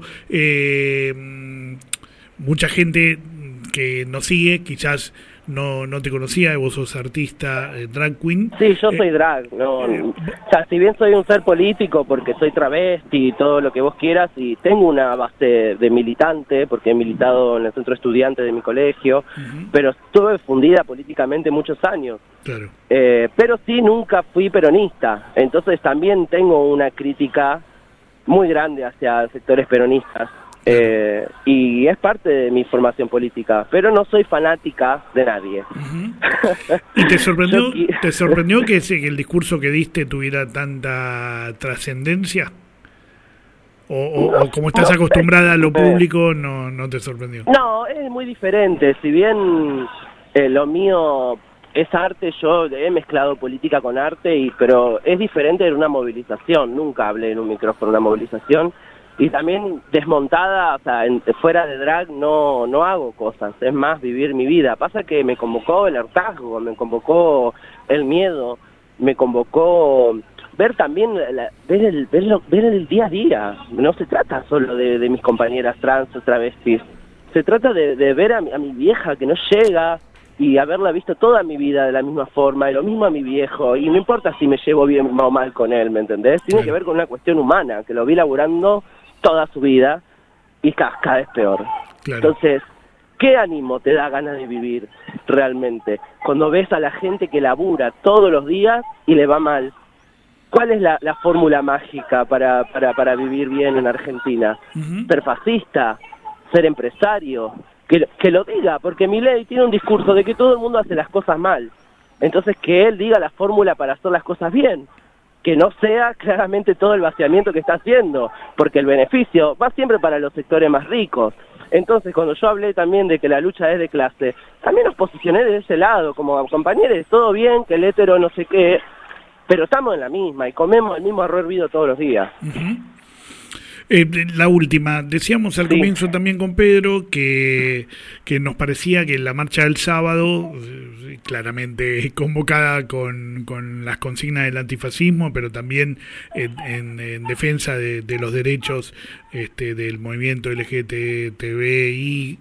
Mucha gente que nos sigue quizás no te conocía, vos sos artista, drag queen. Sí, yo soy drag, o sea, si bien soy un ser político porque soy travesti y todo lo que vos quieras, y tengo una base de militante porque he militado en el centro estudiante de mi colegio, pero estuve fundida políticamente muchos años. Claro. Pero sí, nunca fui peronista, entonces también tengo una crítica muy grande hacia sectores peronistas. Y es parte de mi formación política, pero no soy fanática de nadie. ¿Y te sorprendió que el discurso que diste tuviera tanta trascendencia? ¿O como estás acostumbrada a lo público, no te sorprendió? No, es muy diferente. Si bien lo mío es arte, yo he mezclado política con arte, pero es diferente de una movilización. Nunca hablé en un micrófono de una movilización. Y también desmontada, o sea, fuera de drag no hago cosas, es más vivir mi vida. Pasa que me convocó el hartazgo, me convocó el miedo, me convocó ver también, ver el día a día. No se trata solo de mis compañeras trans o travestis, se trata de ver a mi vieja que no llega y haberla visto toda mi vida de la misma forma, y lo mismo a mi viejo, y no importa si me llevo bien o mal con él, ¿me entendés? Tiene que ver con una cuestión humana, que lo vi laburando toda su vida y cada vez peor. Entonces, ¿qué ánimo te da ganas de vivir realmente? Cuando ves a la gente que labura todos los días y le va mal. ¿Cuál es la fórmula mágica para vivir bien en Argentina? Ser fascista, ser empresario, que lo diga, porque Milei tiene un discurso de que todo el mundo hace las cosas mal. Entonces que él diga la fórmula para hacer las cosas bien, que no sea claramente todo el vaciamiento que está haciendo, porque el beneficio va siempre para los sectores más ricos. Entonces, cuando yo hablé también de que la lucha es de clase, también nos posicioné de ese lado, como compañeros, todo bien, que el hétero no sé qué, pero estamos en la misma y comemos el mismo arroz hervido todos los días. La última, decíamos al comienzo también con Pedro que nos parecía que la marcha del sábado, claramente convocada con las consignas del antifascismo, pero también en defensa de los derechos del movimiento LGTBIQ+,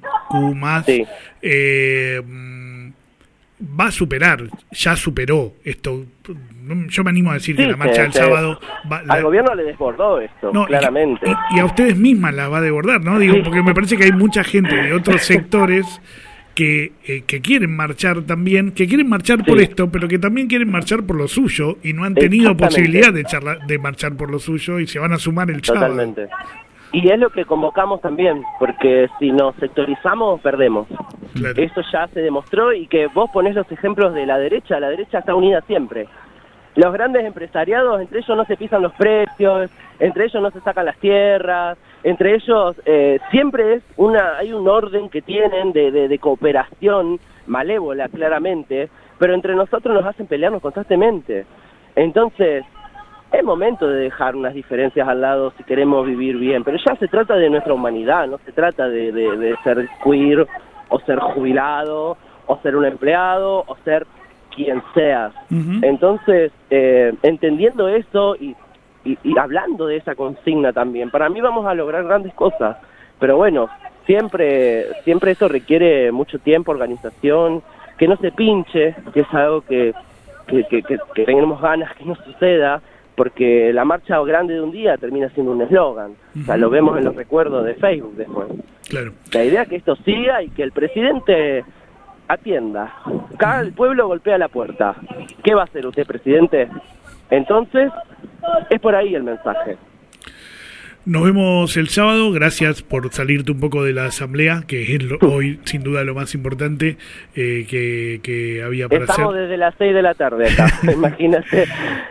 va a superar, ya superó esto. Yo me animo a decir que la marcha del sábado al gobierno le desbordó esto, no, claramente. Y a ustedes mismas la va a desbordar, ¿no? Digo, porque me parece que hay mucha gente de otros sectores que quieren marchar también, que quieren marchar por esto, pero que también quieren marchar por lo suyo y no han tenido posibilidad de marchar por lo suyo y se van a sumar el sábado. Totalmente. Y es lo que convocamos también, porque si nos sectorizamos, perdemos. Claro. Eso ya se demostró, y que vos ponés los ejemplos de la derecha está unida siempre. Los grandes empresariados, entre ellos no se pisan los precios, entre ellos no se sacan las tierras, entre ellos siempre hay un orden que tienen de cooperación malévola, claramente, pero entre nosotros nos hacen pelearnos constantemente. Entonces, es momento de dejar unas diferencias al lado si queremos vivir bien, pero ya se trata de nuestra humanidad, no se trata de ser queer, o ser jubilado, o ser un empleado, o ser quien seas. Entonces, entendiendo eso y hablando de esa consigna también, para mí vamos a lograr grandes cosas, pero bueno, siempre eso requiere mucho tiempo, organización, que no se pinche, que es algo que tenemos ganas que no suceda, porque la marcha grande de un día termina siendo un eslogan. O sea, lo vemos en los recuerdos de Facebook después. Claro. La idea es que esto siga y que el presidente atienda. Acá el pueblo golpea la puerta. ¿Qué va a hacer usted, presidente? Entonces, es por ahí el mensaje. Nos vemos el sábado. Gracias por salirte un poco de la asamblea, que es hoy sin duda lo más importante que había para hacer. Estamos desde las 6 de la tarde acá, imagínate.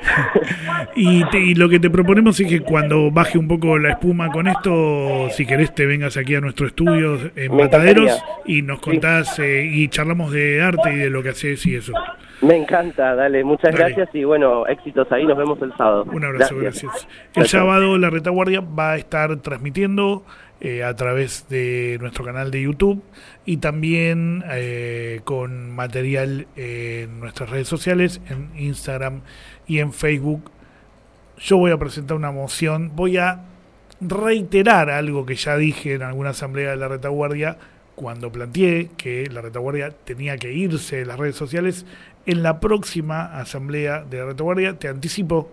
Y lo que te proponemos es que cuando baje un poco la espuma con esto, si querés te vengas aquí a nuestro estudio en Mataderos y nos contás y charlamos de arte y de lo que haces y eso. Me encanta, dale, muchas gracias y bueno, éxitos ahí, nos vemos el sábado. Un abrazo, gracias. El sábado La Retaguardia va a estar transmitiendo a través de nuestro canal de YouTube y también con material en nuestras redes sociales, en Instagram y en Facebook. Yo voy a presentar una moción, voy a reiterar algo que ya dije en alguna asamblea de La Retaguardia cuando planteé que La Retaguardia tenía que irse de las redes sociales. En la próxima asamblea de La Retaguardia, te anticipo,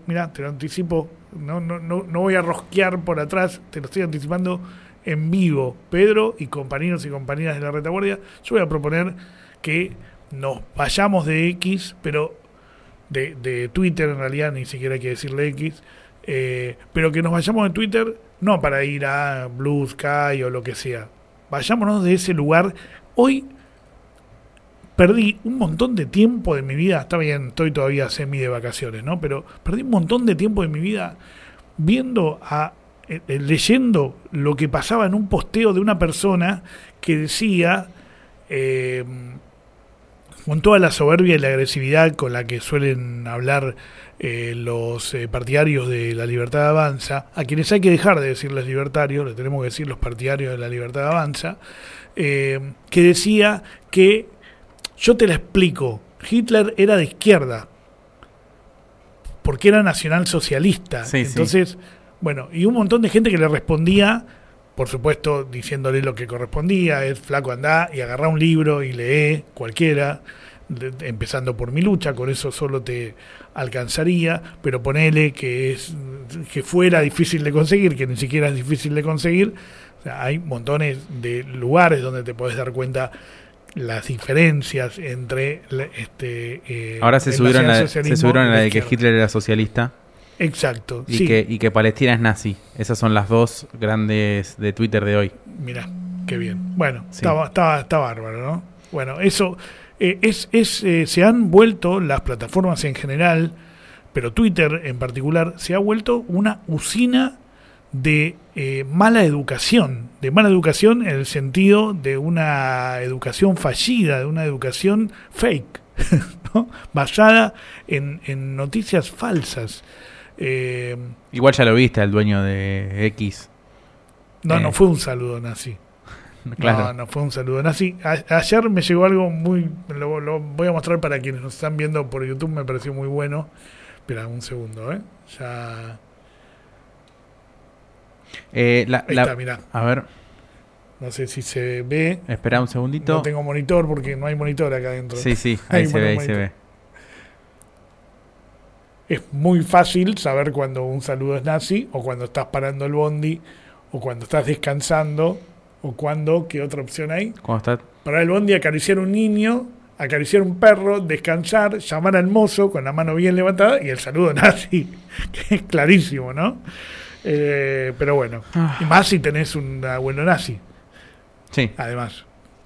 no voy a rosquear por atrás, te lo estoy anticipando en vivo, Pedro y compañeros y compañeras de La Retaguardia. Yo voy a proponer que nos vayamos de X, pero de Twitter en realidad, ni siquiera hay que decirle X, pero que nos vayamos de Twitter no para ir a Blue Sky o lo que sea, vayámonos de ese lugar. Hoy perdí un montón de tiempo de mi vida, está bien, estoy todavía semi de vacaciones, ¿no? Pero perdí un montón de tiempo de mi vida leyendo lo que pasaba en un posteo de una persona que decía, con toda la soberbia y la agresividad con la que suelen hablar los partidarios de la Libertad Avanza, a quienes hay que dejar de decirles libertarios, le tenemos que decir los partidarios de la Libertad Avanza, que decía que, yo te la explico, Hitler era de izquierda, porque era nacionalsocialista. Sí, entonces, sí. Bueno, y un montón de gente que le respondía, por supuesto, diciéndole lo que correspondía, es flaco, andá y agarrá un libro y lee, cualquiera, empezando por Mi Lucha, con eso solo te alcanzaría, pero ponele que es que fuera difícil de conseguir, que ni siquiera es difícil de conseguir. O sea, hay montones de lugares donde te podés dar cuenta las diferencias entre ahora se el subieron nacionalsocialismo a la y de que Hitler era socialista exacto, y sí. que Palestina es nazi. Esas son las dos grandes de Twitter de hoy. Mirá, qué bien. Bueno, Sí. está bárbaro, ¿no? Bueno, eso se han vuelto las plataformas en general, pero Twitter en particular se ha vuelto una usina de mala educación en el sentido de una educación fallida, de una educación fake, ¿no? Basada en noticias falsas. Igual ya lo viste al dueño de X. No fue un saludo nazi. Claro. No fue un saludo nazi. Ayer me llegó algo muy... Lo voy a mostrar para quienes nos están viendo por YouTube, me pareció muy bueno. Espera un segundo, ya... Ahí está, mirá. A ver, No sé si se ve. espera un segundito. No tengo monitor porque no hay monitor acá adentro. Sí, ahí Hay se ve, ahí monitor. se ve. Es muy fácil saber cuando un saludo es nazi, o cuando estás parando el bondi, o cuando estás descansando, o cuando, ¿qué otra opción hay? ¿Cómo está? Parar el bondi, acariciar un niño, acariciar un perro, descansar, llamar al mozo con la mano bien levantada y el saludo nazi, que es clarísimo, ¿no? Pero bueno, y más si tenés un abuelo nazi, Sí. además.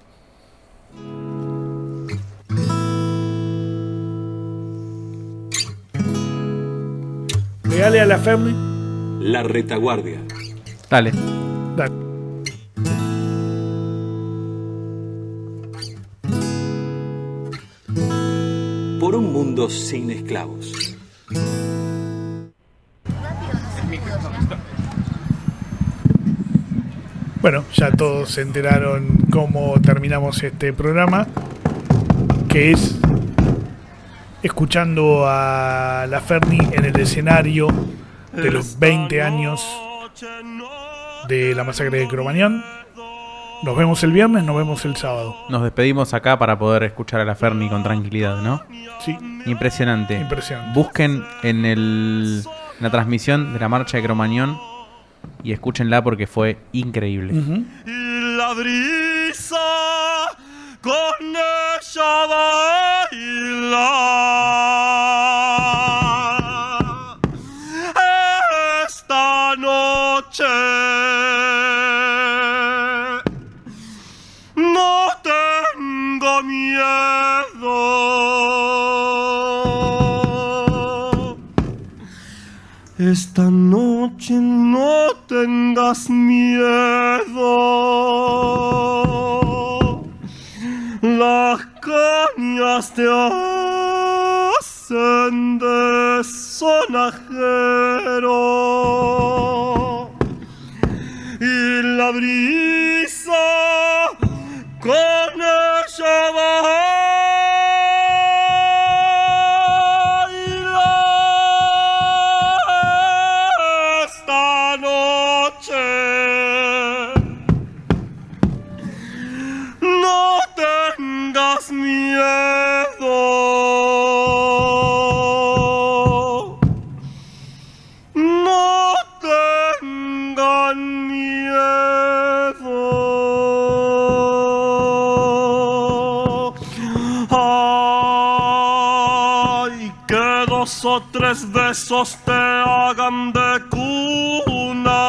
Pegale a la Fermi. La retaguardia. Dale. Dale. Por un mundo sin esclavos. Bueno, ya todos se enteraron cómo terminamos este programa, que es escuchando a la Ferni en el escenario de los 20 años de la masacre de Cromañón. Nos vemos el viernes, nos vemos el sábado. Nos despedimos acá para poder escuchar a la Ferni con tranquilidad, ¿no? Sí, Impresionante. impresionante. Busquen en la transmisión de la marcha de Cromañón y escúchenla porque fue increíble. Ujú. Y la brisa con ella baila esta noche. No tengo miedo. Esta noche no tengas miedo. Las cañas te hacen de sonajero. Y la brisa con ella baila esta noche. No tengas miedo. No tengan miedo. Ay, que 2 o 3 besos te hagan de cuna.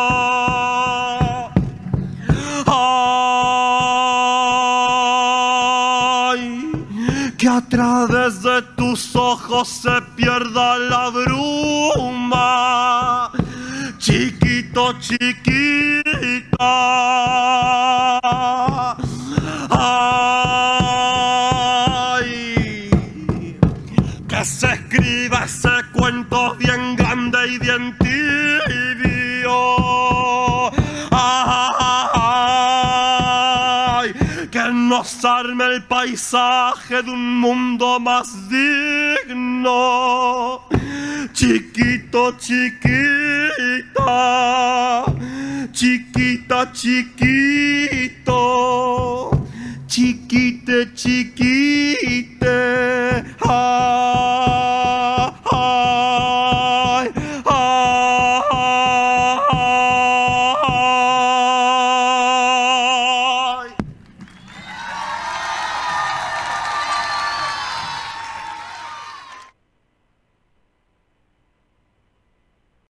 Ay, que a través de tus ojos se pierda la bruma. Chiquito, chiquita. Ay, que se escriba ese cuento bien grande y bien tibio. Ay, que nos arme el paisaje de un mundo más digno. Chiquito, chiquita. Chiquita, chiquito. Chiquite, chiquito.